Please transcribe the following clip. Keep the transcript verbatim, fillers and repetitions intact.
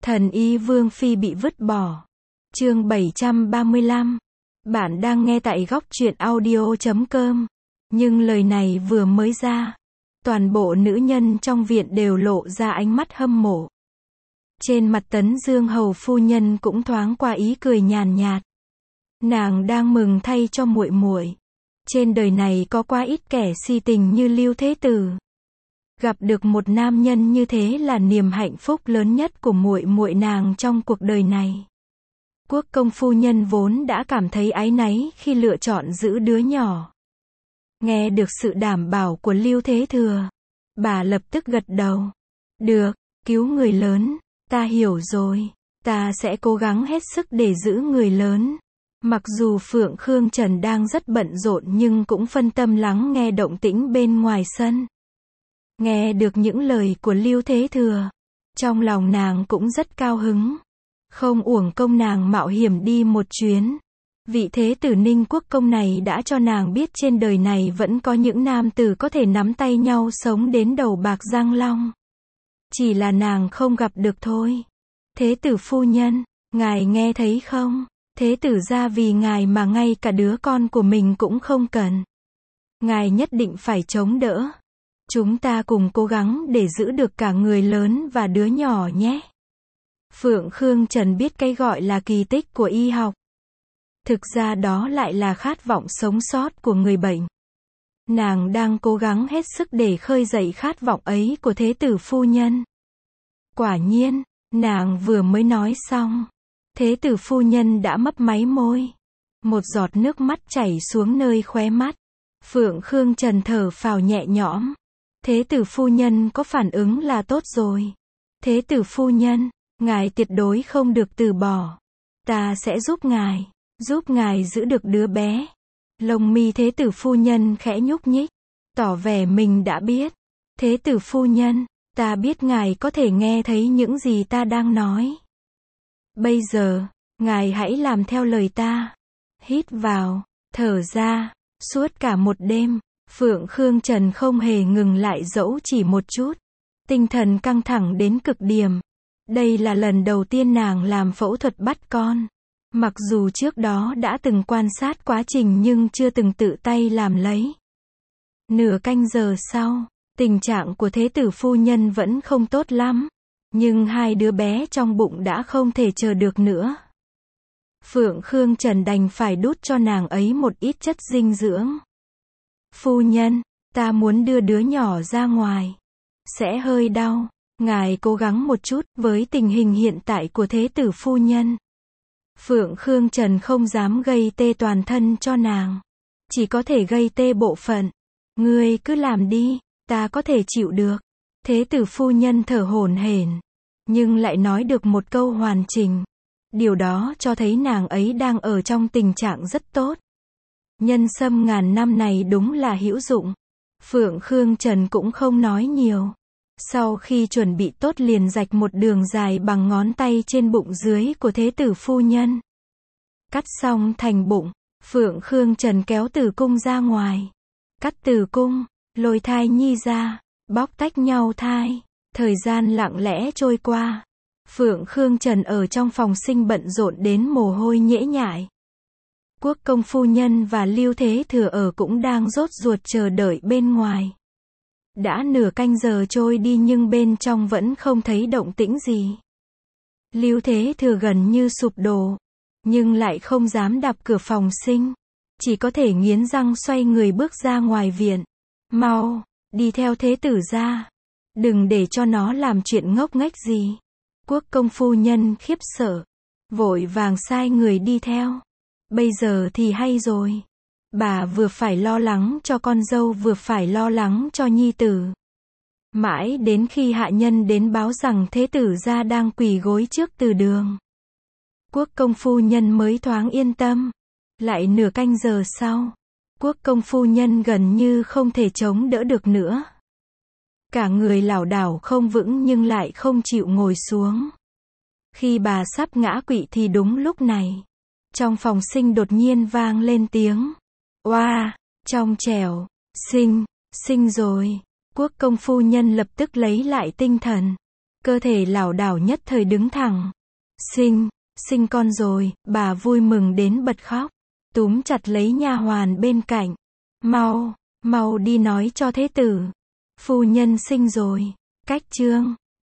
Thần y Vương Phi bị vứt bỏ. Chương bảy trăm ba mươi lăm. Bạn đang nghe tại góc truyện audio chấm com. Nhưng lời này vừa mới ra, toàn bộ nữ nhân trong viện đều lộ ra ánh mắt hâm mộ. Trên mặt Tấn Dương hầu phu nhân cũng thoáng qua ý cười nhàn nhạt. Nàng đang mừng thay cho muội muội. Trên đời này có quá ít kẻ si tình như Lưu Thế Tử. Gặp được một nam nhân như thế là niềm hạnh phúc lớn nhất của muội muội nàng trong cuộc đời này. Quốc công phu nhân vốn đã cảm thấy áy náy khi lựa chọn giữ đứa nhỏ. Nghe được sự đảm bảo của Lưu Thế Thừa, bà lập tức gật đầu. Được, cứu người lớn, ta hiểu rồi, ta sẽ cố gắng hết sức để giữ người lớn. Mặc dù Phượng Khương Trần đang rất bận rộn nhưng cũng phân tâm lắng nghe động tĩnh bên ngoài sân. Nghe được những lời của Lưu Thế Thừa, trong lòng nàng cũng rất cao hứng. Không uổng công nàng mạo hiểm đi một chuyến. Vị thế tử Ninh Quốc công này đã cho nàng biết trên đời này vẫn có những nam tử có thể nắm tay nhau sống đến đầu bạc răng long. Chỉ là nàng không gặp được thôi. Thế tử phu nhân, ngài nghe thấy không? Thế tử gia vì ngài mà ngay cả đứa con của mình cũng không cần. Ngài nhất định phải chống đỡ. Chúng ta cùng cố gắng để giữ được cả người lớn và đứa nhỏ nhé. Phượng Khương Trần biết cái gọi là kỳ tích của y học. Thực ra đó lại là khát vọng sống sót của người bệnh. Nàng đang cố gắng hết sức để khơi dậy khát vọng ấy của thế tử phu nhân. Quả nhiên, nàng vừa mới nói xong, thế tử phu nhân đã mấp máy môi. Một giọt nước mắt chảy xuống nơi khóe mắt. Phượng Khương Trần thở phào nhẹ nhõm. Thế tử phu nhân có phản ứng là tốt rồi. Thế tử phu nhân, ngài tuyệt đối không được từ bỏ. Ta sẽ giúp ngài, giúp ngài giữ được đứa bé. Lông mi thế tử phu nhân khẽ nhúc nhích, tỏ vẻ mình đã biết. Thế tử phu nhân, ta biết ngài có thể nghe thấy những gì ta đang nói. Bây giờ, ngài hãy làm theo lời ta. Hít vào, thở ra, suốt cả một đêm, Phượng Khương Trần không hề ngừng lại dẫu chỉ một chút. Tinh thần căng thẳng đến cực điểm. Đây là lần đầu tiên nàng làm phẫu thuật bắt con. Mặc dù trước đó đã từng quan sát quá trình nhưng chưa từng tự tay làm lấy. Nửa canh giờ sau, tình trạng của thế tử phu nhân vẫn không tốt lắm. Nhưng hai đứa bé trong bụng đã không thể chờ được nữa. Phượng Khương Trần đành phải đút cho nàng ấy một ít chất dinh dưỡng. Phu nhân, ta muốn đưa đứa nhỏ ra ngoài. Sẽ hơi đau. Ngài cố gắng một chút với tình hình hiện tại của thế tử phu nhân. Phượng Khương Trần không dám gây tê toàn thân cho nàng. Chỉ có thể gây tê bộ phận. Ngươi cứ làm đi, ta có thể chịu được. Thế tử phu nhân thở hổn hển, nhưng lại nói được một câu hoàn chỉnh. Điều đó cho thấy nàng ấy đang ở trong tình trạng rất tốt. Nhân sâm ngàn năm này đúng là hữu dụng. Phượng Khương Trần cũng không nói nhiều. Sau khi chuẩn bị tốt liền rạch một đường dài bằng ngón tay trên bụng dưới của thế tử phu nhân. Cắt xong thành bụng, Phượng Khương Trần kéo tử cung ra ngoài. Cắt tử cung, lôi thai nhi ra, bóc tách nhau thai. Thời gian lặng lẽ trôi qua. Phượng Khương Trần ở trong phòng sinh bận rộn đến mồ hôi nhễ nhại. Quốc công phu nhân và Lưu Thế Thừa ở cũng đang rốt ruột chờ đợi bên ngoài. Đã nửa canh giờ trôi đi nhưng bên trong vẫn không thấy động tĩnh gì. Lưu Thế Thừa gần như sụp đổ, nhưng lại không dám đạp cửa phòng sinh. Chỉ có thể nghiến răng xoay người bước ra ngoài viện. Mau, đi theo thế tử ra. Đừng để cho nó làm chuyện ngốc nghếch gì. Quốc công phu nhân khiếp sợ, vội vàng sai người đi theo. Bây giờ thì hay rồi. Bà vừa phải lo lắng cho con dâu vừa phải lo lắng cho nhi tử. Mãi đến khi hạ nhân đến báo rằng thế tử gia đang quỳ gối trước từ đường. Quốc công phu nhân mới thoáng yên tâm. Lại nửa canh giờ sau, quốc công phu nhân gần như không thể chống đỡ được nữa. Cả người lảo đảo không vững nhưng lại không chịu ngồi xuống. Khi bà sắp ngã quỵ thì đúng lúc này, trong phòng sinh đột nhiên vang lên tiếng oa, trong trẻo, sinh, sinh rồi. Quốc công phu nhân lập tức lấy lại tinh thần. cơ thể lảo đảo nhất thời đứng thẳng. Sinh, sinh con rồi, bà vui mừng đến bật khóc, túm chặt lấy nha hoàn bên cạnh. Mau, mau đi nói cho thế tử. Phu nhân sinh rồi. Cách chương